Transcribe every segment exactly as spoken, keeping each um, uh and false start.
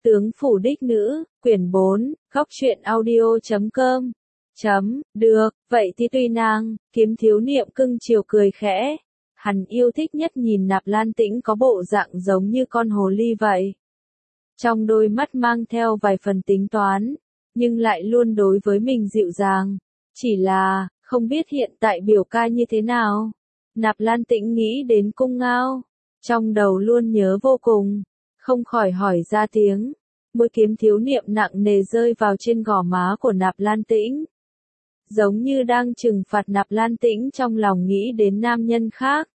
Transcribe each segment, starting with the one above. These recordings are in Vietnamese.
Tướng phủ đích nữ, quyển bốn, góc truyện audio chấm com. Chấm, được, vậy thì tùy nàng, Kiếm Thiếu Niệm cưng chiều cười khẽ. Hắn yêu thích nhất nhìn Nạp Lan Tĩnh có bộ dạng giống như con hồ ly vậy. Trong đôi mắt mang theo vài phần tính toán, nhưng lại luôn đối với mình dịu dàng. Chỉ là, không biết hiện tại biểu ca như thế nào. Nạp Lan Tĩnh nghĩ đến Cung Ngao, trong đầu luôn nhớ vô cùng, không khỏi hỏi ra tiếng. Môi Kiếm Thiếu Niệm nặng nề rơi vào trên gò má của Nạp Lan Tĩnh. Giống như đang trừng phạt Nạp Lan Tĩnh trong lòng nghĩ đến nam nhân khác.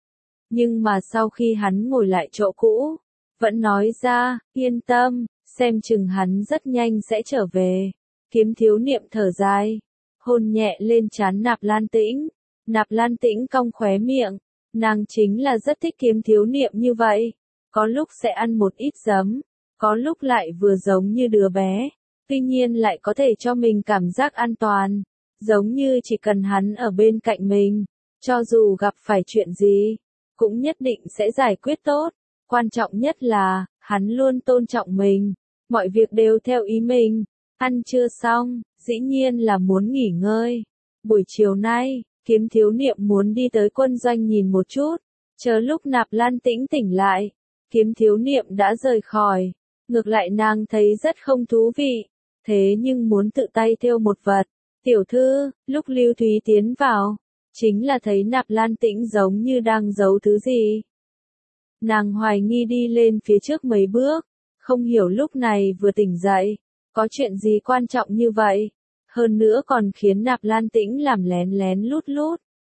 Nhưng mà sau khi hắn ngồi lại chỗ cũ, vẫn nói ra, yên tâm, xem chừng hắn rất nhanh sẽ trở về. Kiếm Thiếu Niệm thở dài, hôn nhẹ lên trán Nạp Lan Tĩnh. Nạp Lan Tĩnh cong khóe miệng, nàng chính là rất thích Kiếm Thiếu Niệm như vậy. Có lúc sẽ ăn một ít giấm, có lúc lại vừa giống như đứa bé, tuy nhiên lại có thể cho mình cảm giác an toàn, giống như chỉ cần hắn ở bên cạnh mình, cho dù gặp phải chuyện gì, cũng nhất định sẽ giải quyết tốt. Quan trọng nhất là, hắn luôn tôn trọng mình, mọi việc đều theo ý mình. Ăn trưa xong, dĩ nhiên là muốn nghỉ ngơi. Buổi chiều nay, Kiếm Thiếu Niệm muốn đi tới quân doanh nhìn một chút, chờ lúc Nạp Lan Tĩnh tỉnh lại, Kiếm Thiếu Niệm đã rời khỏi. Ngược lại nàng thấy rất không thú vị, thế nhưng muốn tự tay thêu một vật. Tiểu thư, lúc Lưu Thúy tiến vào, chính là thấy Nạp Lan Tĩnh giống như đang giấu thứ gì. Nàng hoài nghi đi lên phía trước mấy bước, không hiểu lúc này vừa tỉnh dậy, có chuyện gì quan trọng như vậy, hơn nữa còn khiến Nạp Lan Tĩnh làm lén lén lút lút.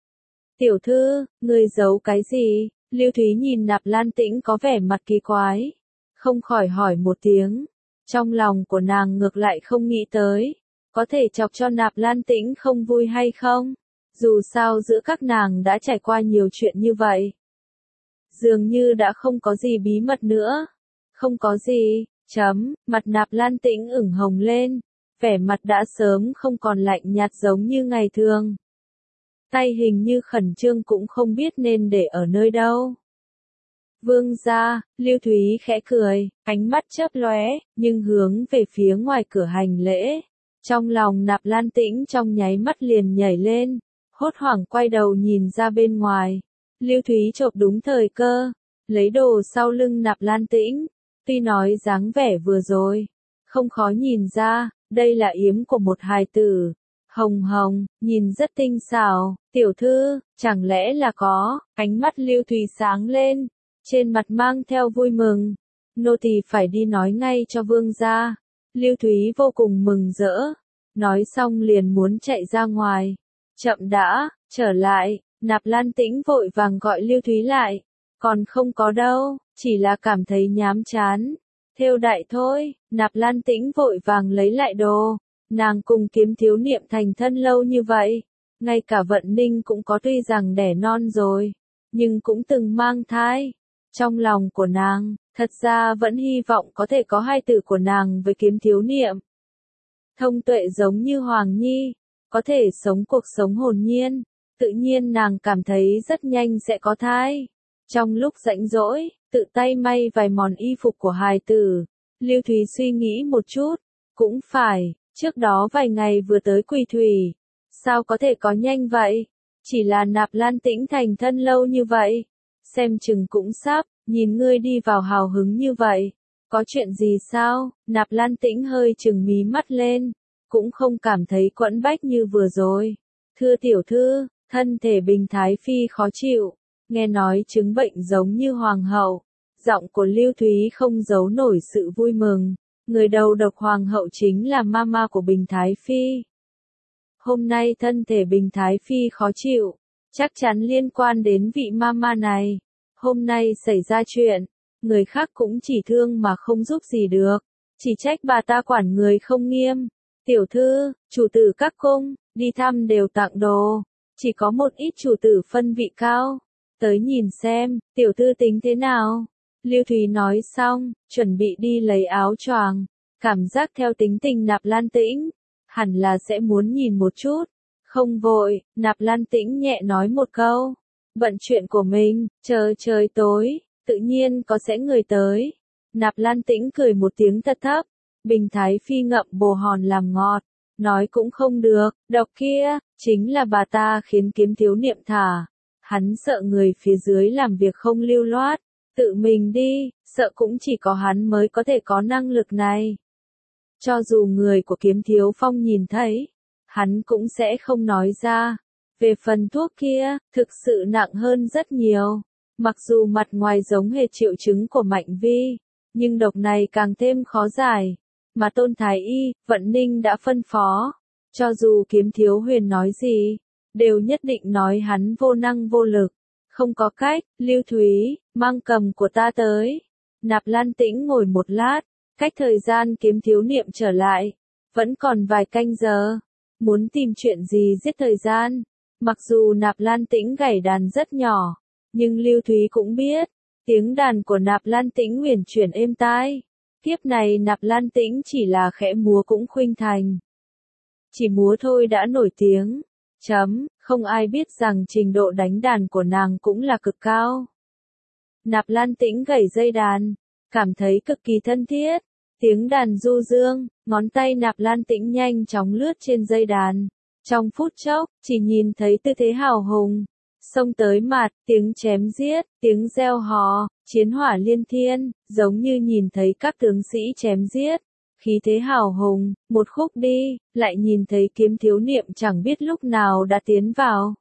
Tiểu thư, ngươi giấu cái gì? Lưu Thúy nhìn Nạp Lan Tĩnh có vẻ mặt kỳ quái, không khỏi hỏi một tiếng. Trong lòng của nàng ngược lại không nghĩ tới, có thể chọc cho Nạp Lan Tĩnh không vui hay không? Dù sao giữa các nàng đã trải qua nhiều chuyện như vậy. Dường như đã không có gì bí mật nữa. Không có gì, chấm, mặt Nạp Lan Tĩnh ửng hồng lên, vẻ mặt đã sớm không còn lạnh nhạt giống như ngày thường. Tay hình như khẩn trương cũng không biết nên để ở nơi đâu. Vương gia, Lưu Thúy khẽ cười, ánh mắt chớp lóe, nhưng hướng về phía ngoài cửa hành lễ. Trong lòng Nạp Lan Tĩnh trong nháy mắt liền nhảy lên, hốt hoảng quay đầu nhìn ra bên ngoài. Lưu Thúy chộp đúng thời cơ, lấy đồ sau lưng Nạp Lan Tĩnh. Tuy nói dáng vẻ vừa rồi, không khó nhìn ra, đây là yếm của một hài tử. Hồng hồng, nhìn rất tinh xảo, tiểu thư, chẳng lẽ là có, ánh mắt Lưu Thúy sáng lên, trên mặt mang theo vui mừng. Nô tỳ phải đi nói ngay cho vương gia. Lưu Thúy vô cùng mừng rỡ, nói xong liền muốn chạy ra ngoài. Chậm đã, trở lại, Nạp Lan Tĩnh vội vàng gọi Lưu Thúy lại. Còn không có đâu, chỉ là cảm thấy nhám chán. Thêu đại thôi, Nạp Lan Tĩnh vội vàng lấy lại đồ. Nàng cùng Kiếm Thiếu Niệm thành thân lâu như vậy, ngay cả Vận Ninh cũng có tuy rằng đẻ non rồi, nhưng cũng từng mang thai. Trong lòng của nàng, thật ra vẫn hy vọng có thể có hai tử của nàng với Kiếm Thiếu Niệm. Thông tuệ giống như Hoàng Nhi, có thể sống cuộc sống hồn nhiên, tự nhiên nàng cảm thấy rất nhanh sẽ có thai. Trong lúc rảnh rỗi, tự tay may vài món y phục của hài tử, Lưu Thúy suy nghĩ một chút, cũng phải. Trước đó vài ngày vừa tới Quỳ Thủy, sao có thể có nhanh vậy? Chỉ là Nạp Lan Tĩnh thành thân lâu như vậy, xem chừng cũng sắp, nhìn ngươi đi vào hào hứng như vậy, có chuyện gì sao? Nạp Lan Tĩnh hơi chừng mí mắt lên, cũng không cảm thấy quẫn bách như vừa rồi. Thưa tiểu thư, thân thể Bình Thái Phi khó chịu, nghe nói chứng bệnh giống như hoàng hậu, giọng của Lưu Thúy không giấu nổi sự vui mừng. Người đầu độc hoàng hậu chính là mama của Bình Thái Phi. Hôm nay thân thể Bình Thái Phi khó chịu, chắc chắn liên quan đến vị mama này. Hôm nay xảy ra chuyện, người khác cũng chỉ thương mà không giúp gì được, chỉ trách bà ta quản người không nghiêm. Tiểu thư, chủ tử các cung, đi thăm đều tặng đồ, chỉ có một ít chủ tử phân vị cao. Tới nhìn xem, tiểu thư tính thế nào? Lưu Thúy nói xong, chuẩn bị đi lấy áo choàng, cảm giác theo tính tình Nạp Lan Tĩnh, hẳn là sẽ muốn nhìn một chút. Không vội, Nạp Lan Tĩnh nhẹ nói một câu, bận chuyện của mình, chờ trời tối, tự nhiên có sẽ người tới. Nạp Lan Tĩnh cười một tiếng thật thấp, Bình Thái Phi ngậm bồ hòn làm ngọt, nói cũng không được, độc kia, chính là bà ta khiến Kiếm Thiếu Niệm thả. Hắn sợ người phía dưới làm việc không lưu loát, tự mình đi, sợ cũng chỉ có hắn mới có thể có năng lực này. Cho dù người của Kiếm Thiếu Phong nhìn thấy, hắn cũng sẽ không nói ra. Về phần thuốc kia, thực sự nặng hơn rất nhiều. Mặc dù mặt ngoài giống hệt triệu chứng của Mạnh Vi, nhưng độc này càng thêm khó giải. Mà Tôn Thái Y, Vận Ninh đã phân phó. Cho dù Kiếm Thiếu Huyền nói gì, đều nhất định nói hắn vô năng vô lực. Không có cách, Lưu Thúy, mang cầm của ta tới. Nạp Lan Tĩnh ngồi một lát, cách thời gian Kiếm Thiếu Niệm trở lại. Vẫn còn vài canh giờ. Muốn tìm chuyện gì giết thời gian. Mặc dù Nạp Lan Tĩnh gảy đàn rất nhỏ, nhưng Lưu Thúy cũng biết, tiếng đàn của Nạp Lan Tĩnh huyền chuyển êm tai. Kiếp này Nạp Lan Tĩnh chỉ là khẽ múa cũng khuynh thành. Chỉ múa thôi đã nổi tiếng. Chấm, không ai biết rằng trình độ đánh đàn của nàng cũng là cực cao. Nạp Lan Tĩnh gảy dây đàn, cảm thấy cực kỳ thân thiết. Tiếng đàn du dương, ngón tay Nạp Lan Tĩnh nhanh chóng lướt trên dây đàn. Trong phút chốc, chỉ nhìn thấy tư thế hào hùng. Xông tới mặt, tiếng chém giết, tiếng reo hò, chiến hỏa liên thiên, giống như nhìn thấy các tướng sĩ chém giết. Khí thế hào hùng, một khúc đi, lại nhìn thấy Kiếm Thiếu Niệm chẳng biết lúc nào đã tiến vào.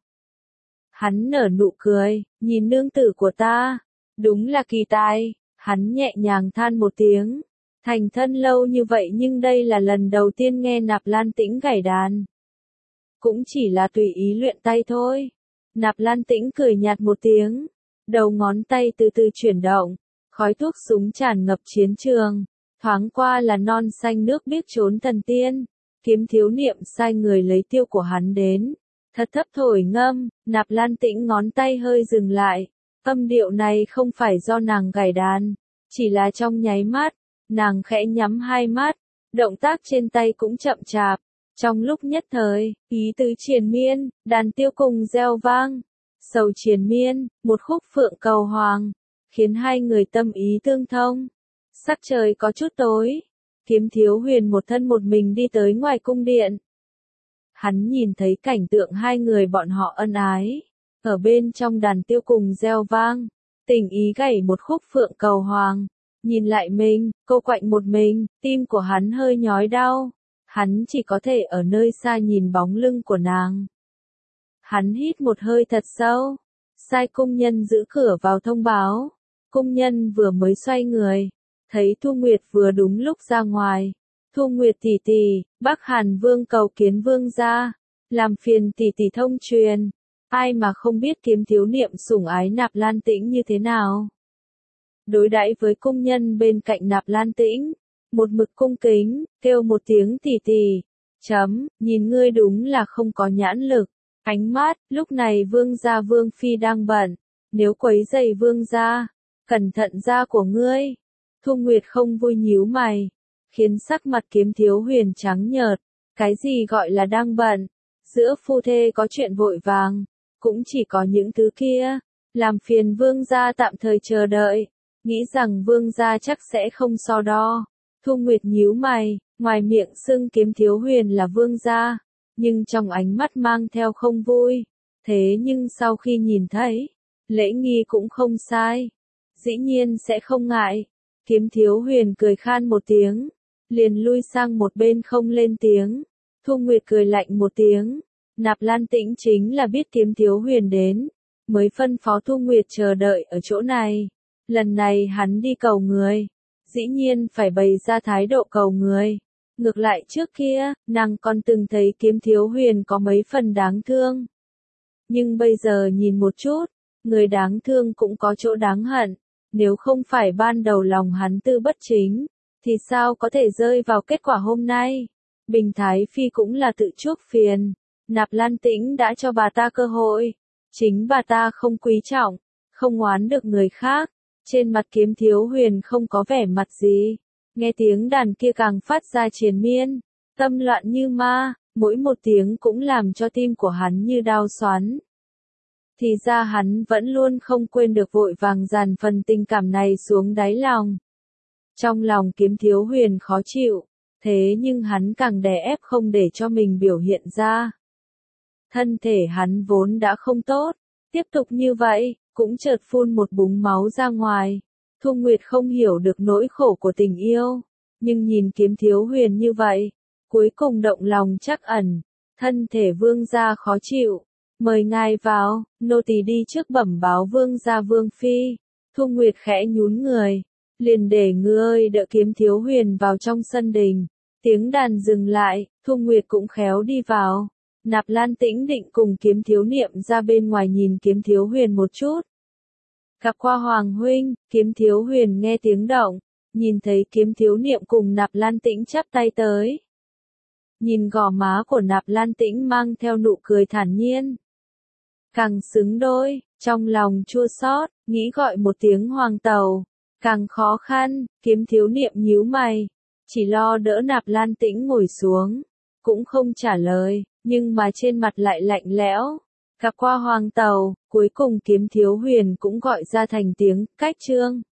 Hắn nở nụ cười, nhìn nương tử của ta, đúng là kỳ tài, hắn nhẹ nhàng than một tiếng. Thành thân lâu như vậy nhưng đây là lần đầu tiên nghe Nạp Lan Tĩnh gảy đàn. Cũng chỉ là tùy ý luyện tay thôi. Nạp Lan Tĩnh cười nhạt một tiếng, đầu ngón tay từ từ chuyển động, khói thuốc súng tràn ngập chiến trường, thoáng qua là non xanh nước biếc trốn thần tiên. Kiếm Thiếu Niệm sai người lấy tiêu của hắn đến, thật thấp thổi ngâm. Nạp Lan Tĩnh ngón tay hơi dừng lại, âm điệu này không phải do nàng gảy đàn, chỉ là trong nháy mắt, nàng khẽ nhắm hai mắt, động tác trên tay cũng chậm chạp. Trong lúc nhất thời, ý tứ triền miên, đàn tiêu cùng reo vang. Sầu triền miên, một khúc phượng cầu hoàng, khiến hai người tâm ý tương thông. Sắc trời có chút tối, Kiếm Thiếu Huyền một thân một mình đi tới ngoài cung điện. Hắn nhìn thấy cảnh tượng hai người bọn họ ân ái, ở bên trong đàn tiêu cùng reo vang, tình ý gảy một khúc phượng cầu hoàng. Nhìn lại mình, cô quạnh một mình, tim của hắn hơi nhói đau. Hắn chỉ có thể ở nơi xa nhìn bóng lưng của nàng. Hắn hít một hơi thật sâu, sai cung nhân giữ cửa vào thông báo. Cung nhân vừa mới xoay người, thấy Thu Nguyệt vừa đúng lúc ra ngoài. Thu Nguyệt tỷ tỷ, Bắc Hàn Vương cầu kiến vương gia, làm phiền tỷ tỷ thông truyền. Ai mà không biết Kiếm Thiếu Niệm sủng ái Nạp Lan Tĩnh như thế nào. Đối đãi với cung nhân bên cạnh Nạp Lan Tĩnh, một mực cung kính, kêu một tiếng tỷ tỷ. Chấm, nhìn ngươi đúng là không có nhãn lực. Ánh mắt, lúc này vương gia vương phi đang bận, nếu quấy rầy vương gia, cẩn thận da của ngươi. Thu Nguyệt không vui nhíu mày, khiến sắc mặt Kiếm Thiếu Huyền trắng nhợt. Cái gì gọi là đang bận? Giữa phu thê có chuyện vội vàng, cũng chỉ có những thứ kia. Làm phiền vương gia tạm thời chờ đợi, nghĩ rằng vương gia chắc sẽ không so đo. Thu Nguyệt nhíu mày, ngoài miệng xưng Kiếm Thiếu Huyền là vương gia, nhưng trong ánh mắt mang theo không vui. Thế nhưng sau khi nhìn thấy, lễ nghi cũng không sai, dĩ nhiên sẽ không ngại. Kiếm Thiếu Huyền cười khan một tiếng, liền lui sang một bên không lên tiếng. Thu Nguyệt cười lạnh một tiếng, Nạp Lan Tĩnh chính là biết Kiếm Thiếu Huyền đến, mới phân phó Thu Nguyệt chờ đợi ở chỗ này. Lần này hắn đi cầu người, dĩ nhiên phải bày ra thái độ cầu người. Ngược lại trước kia, nàng còn từng thấy Kiếm Thiếu Huyền có mấy phần đáng thương. Nhưng bây giờ nhìn một chút, người đáng thương cũng có chỗ đáng hận. Nếu không phải ban đầu lòng hắn tư bất chính, thì sao có thể rơi vào kết quả hôm nay. Bình Thái Phi cũng là tự chuốc phiền. Nạp Lan Tĩnh đã cho bà ta cơ hội. Chính bà ta không quý trọng, không oán được người khác. Trên mặt Kiếm Thiếu Huyền không có vẻ mặt gì. Nghe tiếng đàn kia càng phát ra triền miên, tâm loạn như ma, mỗi một tiếng cũng làm cho tim của hắn như đau xoắn. Thì ra hắn vẫn luôn không quên được vội vàng dàn phần tình cảm này xuống đáy lòng. Trong lòng Kiếm Thiếu Huyền khó chịu, thế nhưng hắn càng đè ép không để cho mình biểu hiện ra. Thân thể hắn vốn đã không tốt, tiếp tục như vậy, cũng chợt phun một búng máu ra ngoài. Thu Nguyệt không hiểu được nỗi khổ của tình yêu, nhưng nhìn Kiếm Thiếu Huyền như vậy, cuối cùng động lòng trắc ẩn, thân thể vương gia khó chịu, mời ngài vào, nô tỳ đi trước bẩm báo vương gia vương phi. Thu Nguyệt khẽ nhún người, liền để ngư ơi đỡ Kiếm Thiếu Huyền vào trong sân đình. Tiếng đàn dừng lại, Thu Nguyệt cũng khéo đi vào. Nạp Lan Tĩnh định cùng Kiếm Thiếu Niệm ra bên ngoài nhìn Kiếm Thiếu Huyền một chút. Gặp qua Hoàng huynh, Kiếm Thiếu Huyền nghe tiếng động, nhìn thấy Kiếm Thiếu Niệm cùng Nạp Lan Tĩnh chắp tay tới. Nhìn gò má của Nạp Lan Tĩnh mang theo nụ cười thản nhiên. Càng xứng đôi, trong lòng chua xót, nghĩ gọi một tiếng Hoàng tàu. Càng khó khăn, Kiếm Thiếu Niệm nhíu mày, chỉ lo đỡ Nạp Lan Tĩnh ngồi xuống, cũng không trả lời, nhưng mà trên mặt lại lạnh lẽo. Gặp qua Hoàng tàu, cuối cùng Kiếm Thiếu Huyền cũng gọi ra thành tiếng, cách trương.